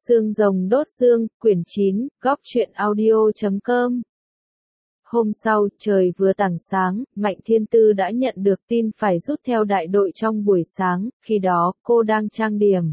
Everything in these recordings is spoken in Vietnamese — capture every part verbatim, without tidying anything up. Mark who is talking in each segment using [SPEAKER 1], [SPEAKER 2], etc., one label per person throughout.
[SPEAKER 1] Xương rồng đốt xương, quyển chín, góc truyện audio chấm com. Hôm sau, trời vừa tảng sáng, Mạnh Thiên Tư đã nhận được tin phải rút theo đại đội trong buổi sáng, khi đó, cô đang trang điểm.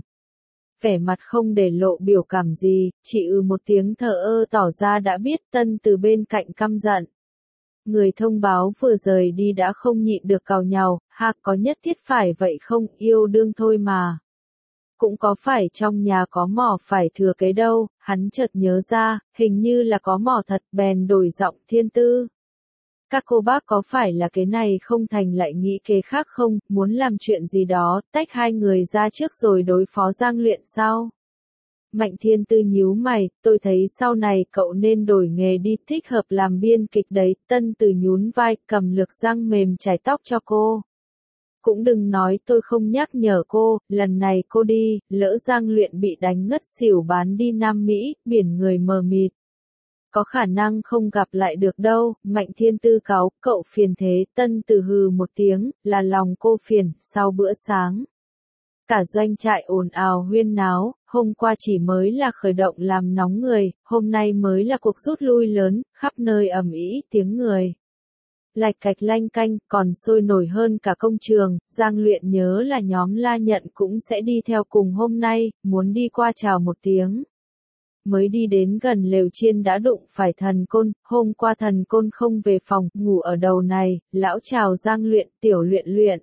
[SPEAKER 1] Vẻ mặt không để lộ biểu cảm gì, chỉ ừ một tiếng thờ ơ tỏ ra đã biết. Tân từ bên cạnh căm giận. Người thông báo vừa rời đi đã không nhịn được càu nhàu, ha có nhất thiết phải vậy không, yêu đương thôi mà. Cũng có phải trong nhà có mỏ phải thừa cái đâu, hắn chợt nhớ ra, hình như là có mỏ thật, bèn đổi giọng. Thiên Tư. Các cô bác có phải là cái này không thành lại nghĩ kế khác không, muốn làm chuyện gì đó, tách hai người ra trước rồi đối phó Giang Luyện sao? Mạnh Thiên Tư nhíu mày, tôi thấy sau này cậu nên đổi nghề đi, thích hợp làm biên kịch đấy. Tân Từ nhún vai, cầm lược răng mềm chải tóc cho cô. Cũng đừng nói tôi không nhắc nhở cô, lần này cô đi, lỡ Giang Luyện bị đánh ngất xỉu bán đi Nam Mỹ, biển người mờ mịt. Có khả năng không gặp lại được đâu. Mạnh Thiên Tư cáu, cậu phiền thế. Tân Từ hừ một tiếng, là lòng cô phiền. Sau bữa sáng, cả doanh trại ồn ào huyên náo, hôm qua chỉ mới là khởi động làm nóng người, hôm nay mới là cuộc rút lui lớn, khắp nơi ầm ĩ tiếng người. Lạch cạch lanh canh, còn sôi nổi hơn cả công trường. Giang Luyện nhớ là nhóm La Nhận cũng sẽ đi theo cùng hôm nay, muốn đi qua chào một tiếng. Mới đi đến gần lều chiên đã đụng phải Thần Côn, hôm qua Thần Côn không về phòng, ngủ ở đầu này, lão chào Giang Luyện, tiểu Luyện Luyện.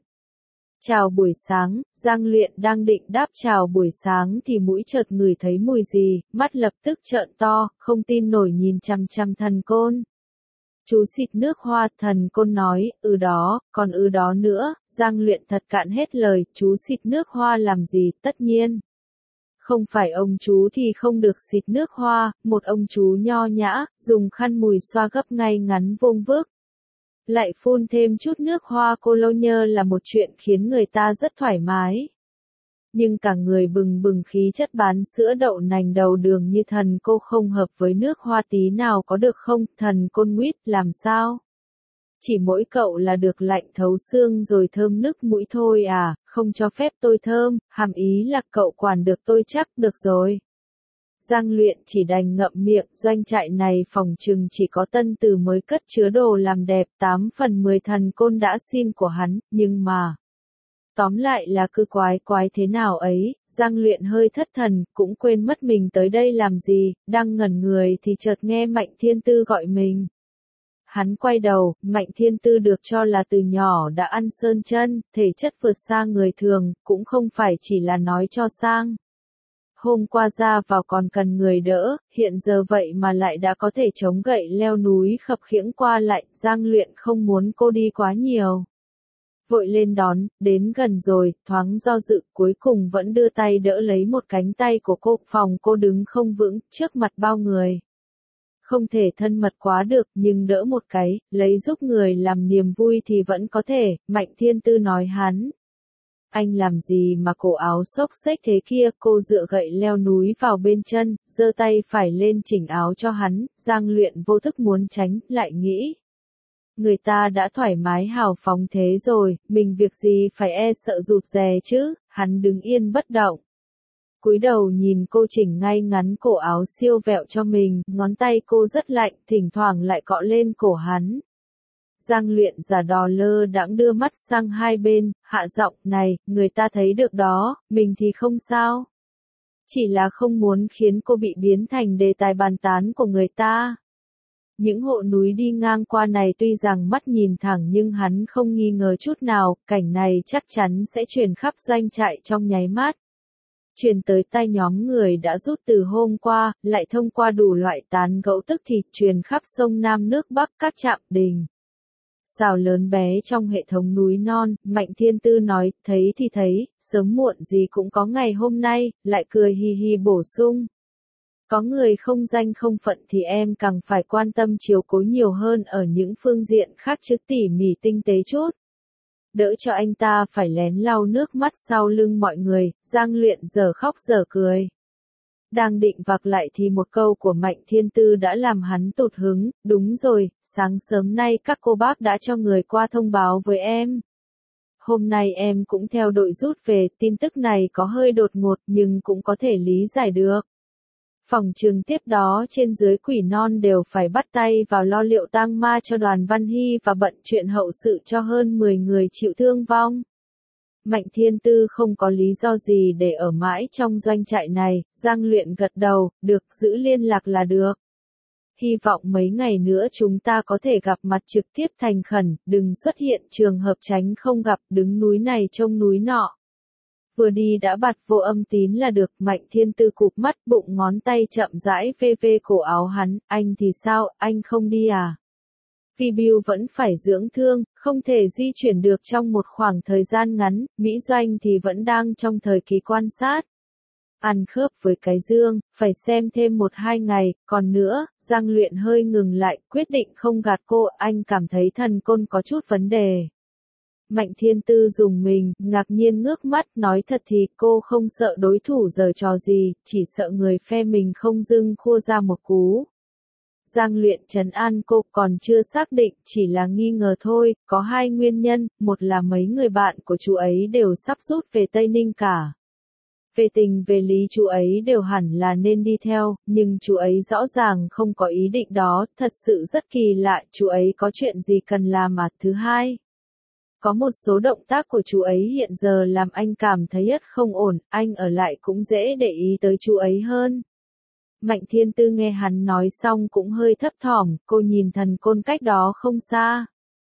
[SPEAKER 1] Chào buổi sáng. Giang Luyện đang định đáp chào buổi sáng thì mũi chợt ngửi thấy mùi gì, mắt lập tức trợn to, không tin nổi nhìn chằm chằm Thần Côn. Chú xịt nước hoa. Thần Côn nói, ừ đó, còn ừ đó nữa. Giang Luyện thật cạn hết lời, chú xịt nước hoa làm gì, tất nhiên. Không phải ông chú thì không được xịt nước hoa, một ông chú nho nhã, dùng khăn mùi xoa gấp ngay ngắn vuông vức. Lại phun thêm chút nước hoa cologne là một chuyện khiến người ta rất thoải mái. Nhưng cả người bừng bừng khí chất bán sữa đậu nành đầu đường như Thần cô không hợp với nước hoa tí nào có được không? Thần Côn nguyết, làm sao? Chỉ mỗi cậu là được lạnh thấu xương rồi thơm nức mũi thôi à, không cho phép tôi thơm, hàm ý là cậu quản được tôi chắc, được rồi. Giang Luyện chỉ đành ngậm miệng, doanh trại này phòng chừng chỉ có Tân Từ mới cất chứa đồ làm đẹp, tám phần mười Thần Côn đã xin của hắn, nhưng mà... Tóm lại là cứ quái quái thế nào ấy. Giang Luyện hơi thất thần, cũng quên mất mình tới đây làm gì, đang ngẩn người thì chợt nghe Mạnh Thiên Tư gọi mình. Hắn quay đầu, Mạnh Thiên Tư được cho là từ nhỏ đã ăn sơn chân, thể chất vượt xa người thường, cũng không phải chỉ là nói cho sang. Hôm qua ra vào còn cần người đỡ, hiện giờ vậy mà lại đã có thể chống gậy leo núi khập khiễng qua lại. Giang Luyện không muốn cô đi quá nhiều. Vội lên đón, đến gần rồi, thoáng do dự, cuối cùng vẫn đưa tay đỡ lấy một cánh tay của cô. Phòng cô đứng không vững, trước mặt bao người. Không thể thân mật quá được, nhưng đỡ một cái, lấy giúp người làm niềm vui thì vẫn có thể. Mạnh Thiên Tư nói hắn. Anh làm gì mà cổ áo xốc xếch thế kia? Cô dựa gậy leo núi vào bên chân, giơ tay phải lên chỉnh áo cho hắn. Giang Luyện vô thức muốn tránh, lại nghĩ. Người ta đã thoải mái hào phóng thế rồi, mình việc gì phải e sợ rụt rè chứ? Hắn đứng yên bất động. Cúi đầu nhìn cô chỉnh ngay ngắn cổ áo siêu vẹo cho mình, ngón tay cô rất lạnh, thỉnh thoảng lại cọ lên cổ hắn. Giang Luyện giả đò lơ đãng đưa mắt sang hai bên, hạ giọng, này, người ta thấy được đó, mình thì không sao. Chỉ là không muốn khiến cô bị biến thành đề tài bàn tán của người ta. Những hộ núi đi ngang qua này tuy rằng mắt nhìn thẳng nhưng hắn không nghi ngờ chút nào, cảnh này chắc chắn sẽ truyền khắp doanh trại trong nháy mắt. Truyền tới tai nhóm người đã rút từ hôm qua, lại thông qua đủ loại tán gẫu tức thì truyền khắp sông Nam nước Bắc các trạm đình. Sao lớn bé trong hệ thống núi non. Mạnh Thiên Tư nói, thấy thì thấy, sớm muộn gì cũng có ngày hôm nay, lại cười hi hi bổ sung. Có người không danh không phận thì em càng phải quan tâm chiếu cố nhiều hơn ở những phương diện khác chứ, tỉ mỉ tinh tế chút. Đỡ cho anh ta phải lén lau nước mắt sau lưng mọi người. Giang Luyện giờ khóc giờ cười. Đang định vạc lại thì một câu của Mạnh Thiên Tư đã làm hắn tụt hứng. Đúng rồi, sáng sớm nay các cô bác đã cho người qua thông báo với em. Hôm nay em cũng theo đội rút về, tin tức này có hơi đột ngột nhưng cũng có thể lý giải được. Phòng trường tiếp đó trên dưới Quỷ Non đều phải bắt tay vào lo liệu tang ma cho Đoàn Văn Hy và bận chuyện hậu sự cho hơn mười người chịu thương vong. Mạnh Thiên Tư không có lý do gì để ở mãi trong doanh trại này, Giang Luyện gật đầu, được, giữ liên lạc là được. Hy vọng mấy ngày nữa chúng ta có thể gặp mặt trực tiếp, thành khẩn, đừng xuất hiện trường hợp tránh không gặp, đứng núi này trông núi nọ. Vừa đi đã bặt vô âm tín là được. Mạnh Thiên Tư cụp mắt, bụng ngón tay chậm rãi vê vê cổ áo hắn, anh thì sao, anh không đi à? Vì Bill vẫn phải dưỡng thương, không thể di chuyển được trong một khoảng thời gian ngắn, Mỹ Doanh thì vẫn đang trong thời kỳ quan sát. Ăn khớp với cái dương, phải xem thêm một hai ngày, còn nữa, Giang Luyện hơi ngừng lại, quyết định không gạt cô, anh cảm thấy thần côn có chút vấn đề. Mạnh Thiên Tư dùng mình, ngạc nhiên ngước mắt, nói thật thì cô không sợ đối thủ giở trò gì, chỉ sợ người phe mình không dưng khua ra một cú. Giang Luyện trấn an cô, còn chưa xác định, chỉ là nghi ngờ thôi, có hai nguyên nhân, một là mấy người bạn của chú ấy đều sắp rút về Tây Ninh cả. Về tình về lý chú ấy đều hẳn là nên đi theo, nhưng chú ấy rõ ràng không có ý định đó, thật sự rất kỳ lạ, chú ấy có chuyện gì cần làm à? Thứ hai, có một số động tác của chú ấy hiện giờ làm anh cảm thấy rất không ổn, anh ở lại cũng dễ để ý tới chú ấy hơn. Mạnh Thiên Tư nghe hắn nói xong cũng hơi thấp thỏm, cô nhìn thần côn cách đó không xa.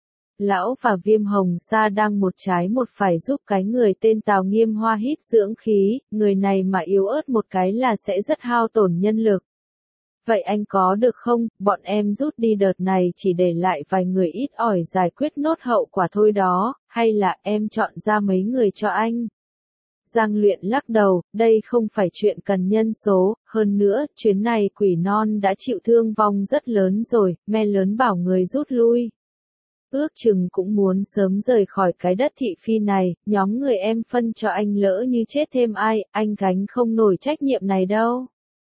[SPEAKER 1] Lão và Viêm Hồng Sa đang một trái một phải giúp cái người tên Tào Nghiêm Hoa hít dưỡng khí, người này mà yếu ớt một cái là sẽ rất hao tổn nhân lực. Vậy anh có được không, bọn em rút đi đợt này chỉ để lại vài người ít ỏi giải quyết nốt hậu quả thôi đó, hay là em chọn ra mấy người cho anh? Giang Luyện lắc đầu, đây không phải chuyện cần nhân số, hơn nữa, chuyến này Quỷ Non đã chịu thương vong rất lớn rồi, me lớn bảo người rút lui. Ước chừng cũng muốn sớm rời khỏi cái đất thị phi này, nhóm người em phân cho anh lỡ như chết thêm ai, anh gánh không nổi trách nhiệm này đâu.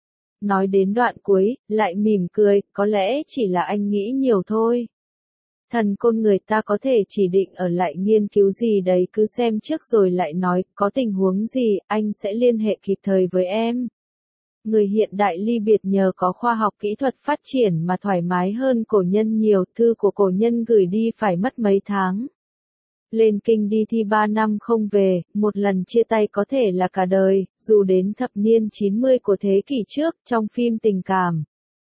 [SPEAKER 1] Nói đến đoạn cuối, lại mỉm cười, có lẽ chỉ là anh nghĩ nhiều thôi. Thần côn người ta có thể chỉ định ở lại nghiên cứu gì đấy cứ xem trước rồi lại nói, có tình huống gì, anh sẽ liên hệ kịp thời với em. Người hiện đại ly biệt nhờ có khoa học kỹ thuật phát triển mà thoải mái hơn cổ nhân nhiều, thư của cổ nhân gửi đi phải mất mấy tháng. Lên kinh đi thi ba năm không về, một lần chia tay có thể là cả đời, dù đến thập niên chín mươi của thế kỷ trước, trong phim tình cảm.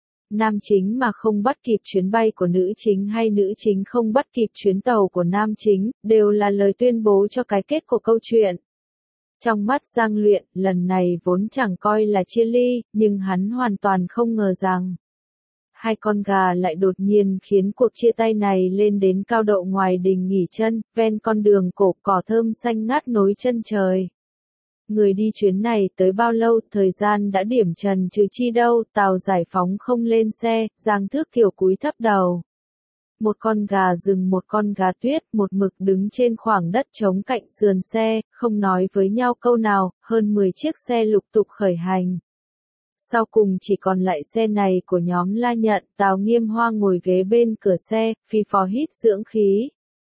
[SPEAKER 1] Nam chính mà không bắt kịp chuyến bay của nữ chính hay nữ chính không bắt kịp chuyến tàu của nam chính, đều là lời tuyên bố cho cái kết của câu chuyện. Trong mắt Giang Luyện, lần này vốn chẳng coi là chia ly, nhưng hắn hoàn toàn không ngờ rằng hai con gà lại đột nhiên khiến cuộc chia tay này lên đến cao độ ngoài đình nghỉ chân, ven con đường cổ cỏ thơm xanh ngát nối chân trời. Người đi chuyến này tới bao lâu, thời gian đã điểm trần trừ chi đâu, Tàu Giải Phóng không lên xe, Giang Thước Kiều cúi thấp đầu. Một con gà rừng một con gà tuyết một mực đứng trên khoảng đất trống cạnh sườn xe, không nói với nhau câu nào, hơn mười chiếc xe lục tục khởi hành. Sau cùng chỉ còn lại xe này của nhóm La Nhận, Tào Nghiêm Hoa ngồi ghế bên cửa xe, phi phò hít dưỡng khí.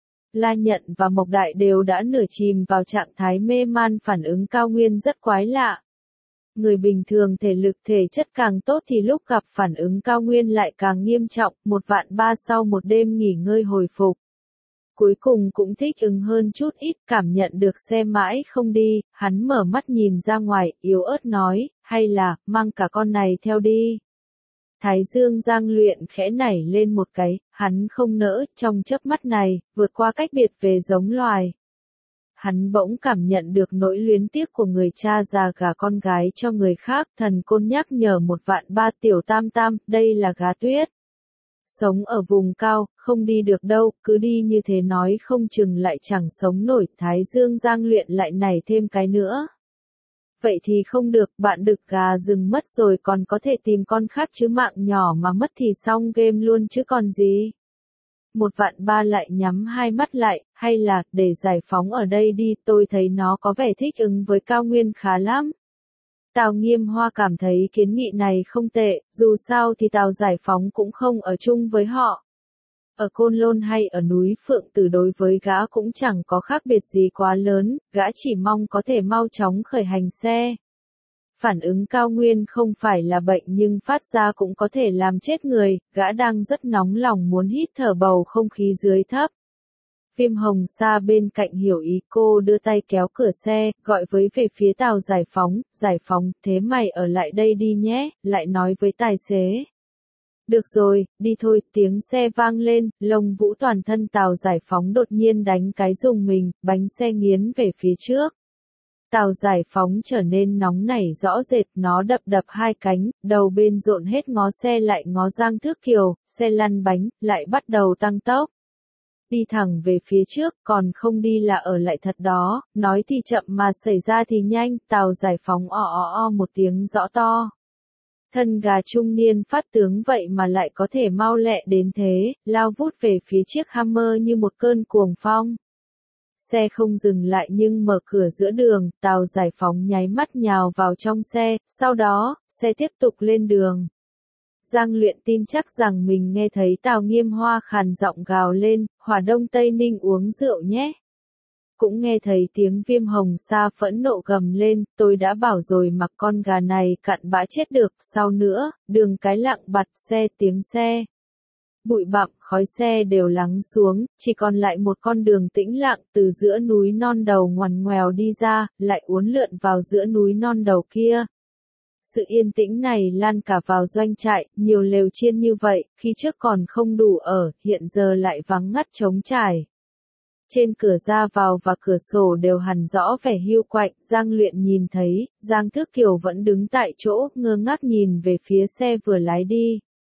[SPEAKER 1] La Nhận và Mộc Đại đều đã nửa chìm vào trạng thái mê man, phản ứng cao nguyên rất quái lạ. Người bình thường thể lực thể chất càng tốt thì lúc gặp phản ứng cao nguyên lại càng nghiêm trọng, một vạn ba sau một đêm nghỉ ngơi hồi phục. Cuối cùng cũng thích ứng hơn chút ít, cảm nhận được xe mãi không đi, hắn mở mắt nhìn ra ngoài, yếu ớt nói, hay là, mang cả con này theo đi. Thái dương Giang Luyện khẽ nảy lên một cái, hắn không nỡ, trong chớp mắt này, vượt qua cách biệt về giống loài. Hắn bỗng cảm nhận được nỗi luyến tiếc của người cha già gả con gái cho người khác, thần côn nhắc nhở một vạn ba tiểu tam tam, đây là gà tuyết. Sống ở vùng cao, không đi được đâu, cứ đi như thế nói không chừng lại chẳng sống nổi, Thái dương Giang Luyện lại nảy thêm cái nữa. Vậy thì không được, bạn đực gà rừng mất rồi còn có thể tìm con khác chứ, mạng nhỏ mà mất thì xong game luôn chứ còn gì. Một vạn ba lại nhắm hai mắt lại, hay là, để Giải Phóng ở đây đi, tôi thấy nó có vẻ thích ứng với cao nguyên khá lắm. Tào Nghiêm Hoa cảm thấy kiến nghị này không tệ, dù sao thì Tào Giải Phóng cũng không ở chung với họ. Ở Côn Lôn hay ở núi Phượng Tử đối với gã cũng chẳng có khác biệt gì quá lớn, gã chỉ mong có thể mau chóng khởi hành xe. Phản ứng cao nguyên không phải là bệnh nhưng phát ra cũng có thể làm chết người, gã đang rất nóng lòng muốn hít thở bầu không khí dưới thấp. Viêm Hồng Sa bên cạnh hiểu ý cô đưa tay kéo cửa xe, gọi với về phía tàu Giải Phóng, Giải Phóng, thế mày ở lại đây đi nhé, lại nói với tài xế. Được rồi, đi thôi, tiếng xe vang lên, Lông Vũ toàn thân tàu Giải Phóng đột nhiên đánh cái rùng mình, bánh xe nghiến về phía trước. Tàu Giải Phóng trở nên nóng nảy rõ rệt, nó đập đập hai cánh, đầu bên dộn hết ngó xe lại ngó Giang Thước Kiều, xe lăn bánh, lại bắt đầu tăng tốc. Đi thẳng về phía trước, còn không đi là ở lại thật đó, nói thì chậm mà xảy ra thì nhanh, tàu Giải Phóng o o o một tiếng rõ to. Thân gà trung niên phát tướng vậy mà lại có thể mau lẹ đến thế, lao vút về phía chiếc Hammer như một cơn cuồng phong. Xe không dừng lại nhưng mở cửa giữa đường, tàu Giải Phóng nháy mắt nhào vào trong xe, sau đó, xe tiếp tục lên đường. Giang Luyện tin chắc rằng mình nghe thấy Tào Nghiêm Hoa khàn giọng gào lên, Hòa Đông Tây Ninh uống rượu nhé. Cũng nghe thấy tiếng Viêm Hồng Sa phẫn nộ gầm lên, tôi đã bảo rồi mặc con gà này cặn bã chết được, sau nữa, đường cái lặng bặt xe tiếng xe. Bụi bặm, khói xe đều lắng xuống, chỉ còn lại một con đường tĩnh lặng từ giữa núi non đầu ngoằn ngoèo đi ra, lại uốn lượn vào giữa núi non đầu kia. Sự yên tĩnh này lan cả vào doanh trại, nhiều lều chiên như vậy, khi trước còn không đủ ở, hiện giờ lại vắng ngắt trống trải. Trên cửa ra vào và cửa sổ đều hằn rõ vẻ hiu quạnh, Giang Luyện nhìn thấy, Giang Thước Kiều vẫn đứng tại chỗ, ngơ ngác nhìn về phía xe vừa lái đi.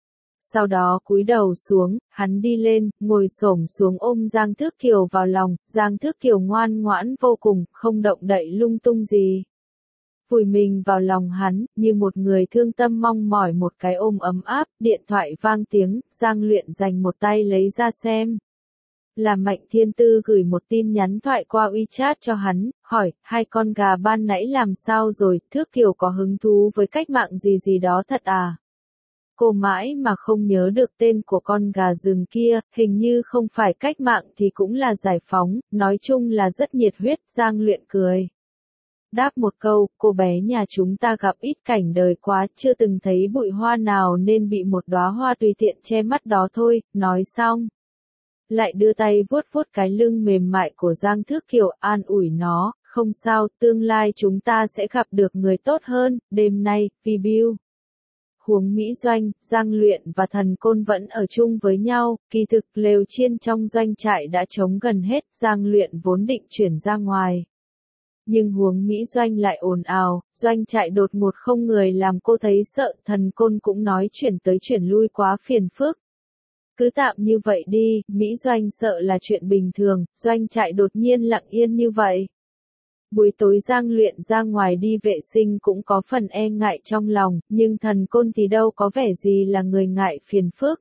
[SPEAKER 1] Sau đó cúi đầu xuống, hắn đi lên, ngồi xổm xuống ôm Giang Thước Kiều vào lòng, Giang Thước Kiều ngoan ngoãn vô cùng, không động đậy lung tung gì. Vùi mình vào lòng hắn, như một người thương tâm mong mỏi một cái ôm ấm áp, điện thoại vang tiếng, Giang Luyện dành một tay lấy ra xem. Là Mạnh Thiên Tư gửi một tin nhắn thoại qua WeChat cho hắn, hỏi, hai con gà ban nãy làm sao rồi, Thước Kiều có hứng thú với cách mạng gì gì đó thật à? Cô mãi mà không nhớ được tên của con gà rừng kia, hình như không phải cách mạng thì cũng là giải phóng, nói chung là rất nhiệt huyết, Giang Luyện cười. Đáp một câu, cô bé nhà chúng ta gặp ít cảnh đời quá, chưa từng thấy bụi hoa nào nên bị một đóa hoa tùy tiện che mắt đó thôi, nói xong. Lại đưa tay vuốt vuốt cái lưng mềm mại của Giang Thước Kiều, an ủi nó, không sao, tương lai chúng ta sẽ gặp được người tốt hơn, đêm nay, vì Bill. Huống Mỹ Doanh, Giang Luyện và Thần Côn vẫn ở chung với nhau, kỳ thực lều chiên trong doanh trại đã trống gần hết, Giang Luyện vốn định chuyển ra ngoài. Nhưng Huống Mỹ Doanh lại ồn ào, doanh trại đột ngột không người làm cô thấy sợ, Thần Côn cũng nói chuyển tới chuyển lui quá phiền phức. Cứ tạm như vậy đi, Mỹ Doanh sợ là chuyện bình thường, doanh trại đột nhiên lặng yên như vậy. Buổi tối Giang Luyện ra ngoài đi vệ sinh cũng có phần e ngại trong lòng, nhưng Thần Côn thì đâu có vẻ gì là người ngại phiền phức.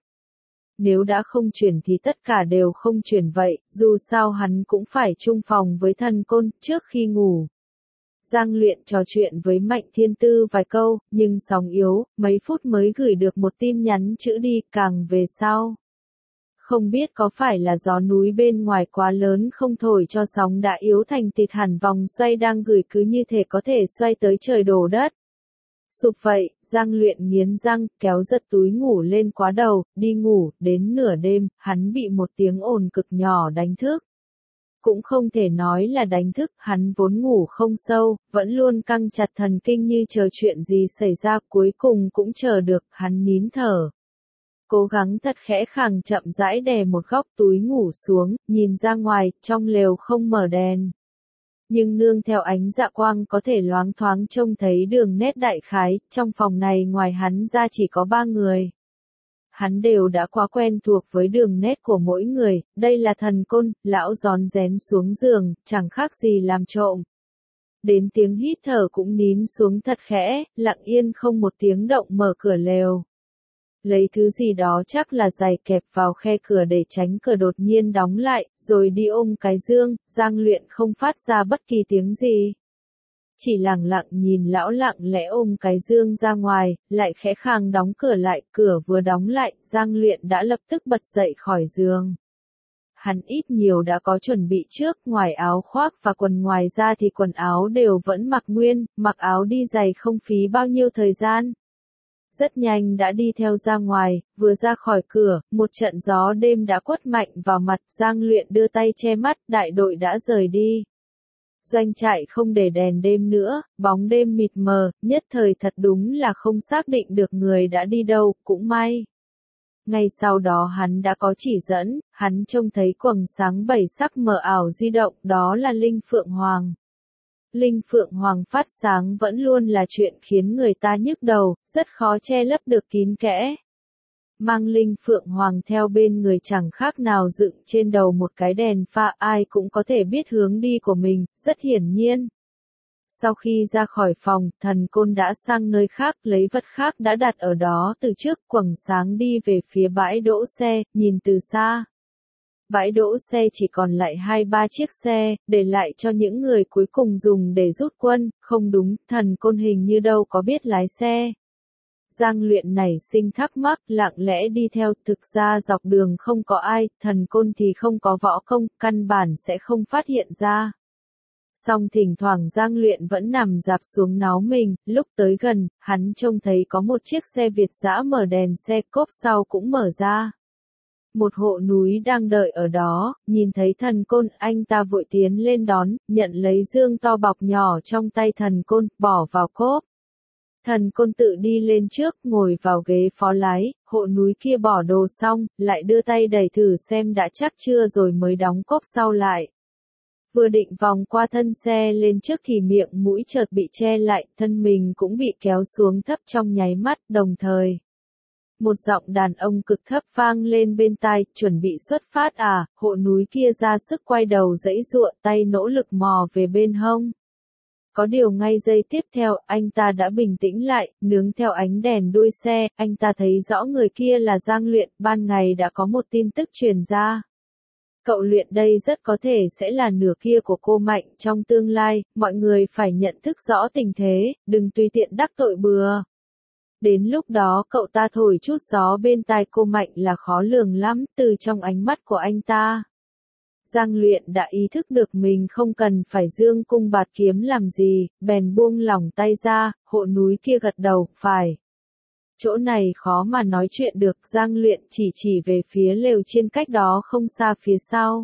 [SPEAKER 1] Nếu đã không chuyển thì tất cả đều không chuyển vậy, dù sao hắn cũng phải chung phòng với Thần Côn trước khi ngủ. Giang Luyện trò chuyện với Mạnh Thiên Tư vài câu, nhưng sóng yếu, mấy phút mới gửi được một tin nhắn chữ đi, càng về sau. Không biết có phải là gió núi bên ngoài quá lớn không thổi cho sóng đã yếu thành thịt hẳn vòng xoay đang gửi cứ như thể có thể xoay tới trời đổ đất. Sụp vậy, Giang Luyện nghiến răng, kéo giật túi ngủ lên quá đầu, đi ngủ, đến nửa đêm, hắn bị một tiếng ồn cực nhỏ đánh thức. Cũng không thể nói là đánh thức, hắn vốn ngủ không sâu, vẫn luôn căng chặt thần kinh như chờ chuyện gì xảy ra, cuối cùng cũng chờ được, hắn nín thở. Cố gắng thật khẽ khàng chậm rãi đè một góc túi ngủ xuống, nhìn ra ngoài, trong lều không mở đèn. Nhưng nương theo ánh dạ quang có thể loáng thoáng trông thấy đường nét đại khái, trong phòng này ngoài hắn ra chỉ có ba người. Hắn đều đã quá quen thuộc với đường nét của mỗi người, đây là Thần Côn, lão rón rén xuống giường, chẳng khác gì làm trộm. Đến tiếng hít thở cũng nín xuống thật khẽ, lặng yên không một tiếng động mở cửa lều. Lấy thứ gì đó chắc là giày kẹp vào khe cửa để tránh cửa đột nhiên đóng lại, rồi đi ôm cái dương, Giang Luyện không phát ra bất kỳ tiếng gì. Chỉ lặng lặng nhìn lão lặng lẽ ôm cái dương ra ngoài, lại khẽ khàng đóng cửa lại, cửa vừa đóng lại, Giang Luyện đã lập tức bật dậy khỏi giường. hắn ít nhiều đã có chuẩn bị trước, ngoài áo khoác và quần ngoài ra thì quần áo đều vẫn mặc nguyên, mặc áo đi giày không phí bao nhiêu thời gian. Rất nhanh đã đi theo ra ngoài, vừa ra khỏi cửa, một trận gió đêm đã quất mạnh vào mặt, Giang Luyện đưa tay che mắt, đại đội đã rời đi. Doanh trại không để đèn đêm nữa, bóng đêm mịt mờ, nhất thời thật đúng là không xác định được người đã đi đâu, cũng may. Ngay sau đó hắn đã có chỉ dẫn, hắn trông thấy quầng sáng bảy sắc mờ ảo di động, đó là Linh Phượng Hoàng. Linh Phượng Hoàng phát sáng vẫn luôn là chuyện khiến người ta nhức đầu, rất khó che lấp được kín kẽ. Mang Linh Phượng Hoàng theo bên người chẳng khác nào dựng trên đầu một cái đèn pha, ai cũng có thể biết hướng đi của mình, rất hiển nhiên. Sau khi ra khỏi phòng, Thần Côn đã sang nơi khác, lấy vật khác đã đặt ở đó từ trước, quầng sáng đi về phía bãi đỗ xe, nhìn từ xa. Bãi đỗ xe chỉ còn lại hai ba chiếc xe, để lại cho những người cuối cùng dùng để rút quân, không đúng, Thần Côn hình như đâu có biết lái xe. Giang Luyện nảy sinh thắc mắc, lặng lẽ đi theo, thực ra dọc đường không có ai, Thần Côn thì không có võ công, căn bản sẽ không phát hiện ra. Song thỉnh thoảng Giang Luyện vẫn nằm dạp xuống náo mình, lúc tới gần, hắn trông thấy có một chiếc xe Việt dã mở đèn xe, cốp sau cũng mở ra. Một hộ núi đang đợi ở đó, nhìn thấy Thần Côn, anh ta vội tiến lên đón, nhận lấy dương to bọc nhỏ trong tay Thần Côn, bỏ vào cốp. Thần Côn tự đi lên trước, ngồi vào ghế phó lái, hộ núi kia bỏ đồ xong, lại đưa tay đẩy thử xem đã chắc chưa rồi mới đóng cốp sau lại. Vừa định vòng qua thân xe lên trước thì miệng mũi chợt bị che lại, thân mình cũng bị kéo xuống thấp trong nháy mắt, đồng thời. Một giọng đàn ông cực thấp vang lên bên tai, chuẩn bị xuất phát à, hộ núi kia ra sức quay đầu giãy giụa, tay nỗ lực mò về bên hông. Có điều ngay giây tiếp theo, anh ta đã bình tĩnh lại, nướng theo ánh đèn đuôi xe, anh ta thấy rõ người kia là Giang Luyện, ban ngày đã có một tin tức truyền ra. Cậu Luyện đây rất có thể sẽ là nửa kia của cô Mạnh trong tương lai, mọi người phải nhận thức rõ tình thế, đừng tùy tiện đắc tội bừa. Đến lúc đó cậu ta thổi chút gió bên tai cô Mạnh là khó lường lắm, từ trong ánh mắt của anh ta. Giang Luyện đã ý thức được mình không cần phải dương cung bạt kiếm làm gì, bèn buông lỏng tay ra, hộ núi kia gật đầu, phải. Chỗ này khó mà nói chuyện được, Giang Luyện chỉ chỉ về phía lều chiên cách đó không xa phía sau.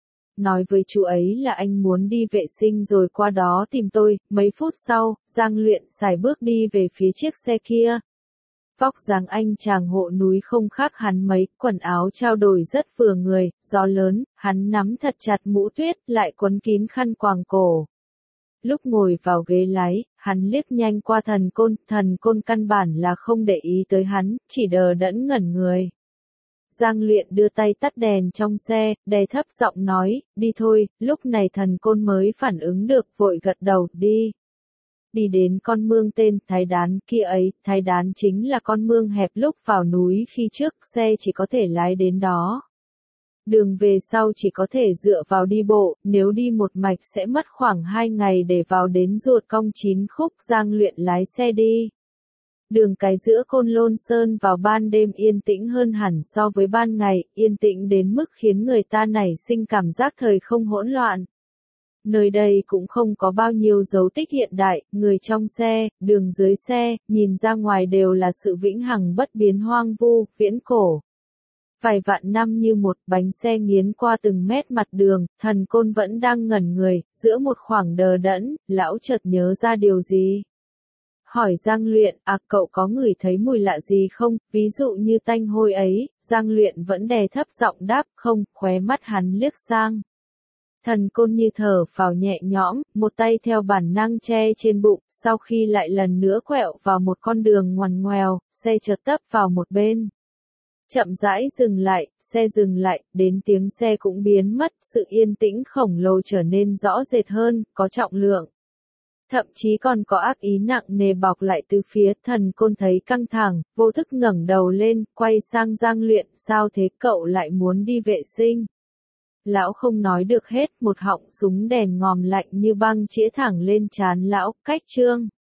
[SPEAKER 1] Nói với chú ấy là anh muốn đi vệ sinh rồi qua đó tìm tôi, mấy phút sau, Giang Luyện sải bước đi về phía chiếc xe kia. Vóc dáng anh chàng hộ núi không khác hắn mấy, quần áo trao đổi rất vừa người, gió lớn, hắn nắm thật chặt mũ tuyết, lại quấn kín khăn quàng cổ. Lúc ngồi vào ghế lái, hắn liếc nhanh qua Thần Côn, Thần Côn căn bản là không để ý tới hắn, chỉ đờ đẫn ngẩn người. Giang Luyện đưa tay tắt đèn trong xe, đè thấp giọng nói, đi thôi, lúc này Thần Côn mới phản ứng được, vội gật đầu, đi. Đi đến con mương tên Thái Đán kia ấy, Thái Đán chính là con mương hẹp lúc vào núi khi trước xe chỉ có thể lái đến đó. Đường về sau chỉ có thể dựa vào đi bộ, nếu đi một mạch sẽ mất khoảng hai ngày để vào đến ruột cong chín khúc. Giang Luyện lái xe đi. Đường cái giữa Côn Lôn Sơn vào ban đêm yên tĩnh hơn hẳn so với ban ngày, yên tĩnh đến mức khiến người ta nảy sinh cảm giác thời không hỗn loạn. Nơi đây cũng không có bao nhiêu dấu tích hiện đại, người trong xe, đường dưới xe, nhìn ra ngoài đều là sự vĩnh hằng bất biến hoang vu, viễn cổ. Vài vạn năm như một bánh xe nghiến qua từng mét mặt đường, Thần Côn vẫn đang ngẩn người, giữa một khoảng đờ đẫn, lão chợt nhớ ra điều gì. Hỏi Giang Luyện, à cậu có ngửi thấy mùi lạ gì không, ví dụ như tanh hôi ấy, Giang Luyện vẫn đè thấp giọng đáp, không, khóe mắt hắn liếc sang. Thần Côn như thở phào nhẹ nhõm, một tay theo bản năng che trên bụng, sau khi lại lần nữa quẹo vào một con đường ngoằn ngoèo, xe chợt tấp vào một bên. Chậm rãi dừng lại, xe dừng lại, đến tiếng xe cũng biến mất, sự yên tĩnh khổng lồ trở nên rõ rệt hơn, có trọng lượng. Thậm chí còn có ác ý nặng nề bọc lại từ phía. Thần Côn thấy căng thẳng, vô thức ngẩng đầu lên, quay sang Giang Luyện, sao thế cậu lại muốn đi vệ sinh? Lão không nói được hết, một họng súng đèn ngòm lạnh như băng chĩa thẳng lên trán lão, cách trương.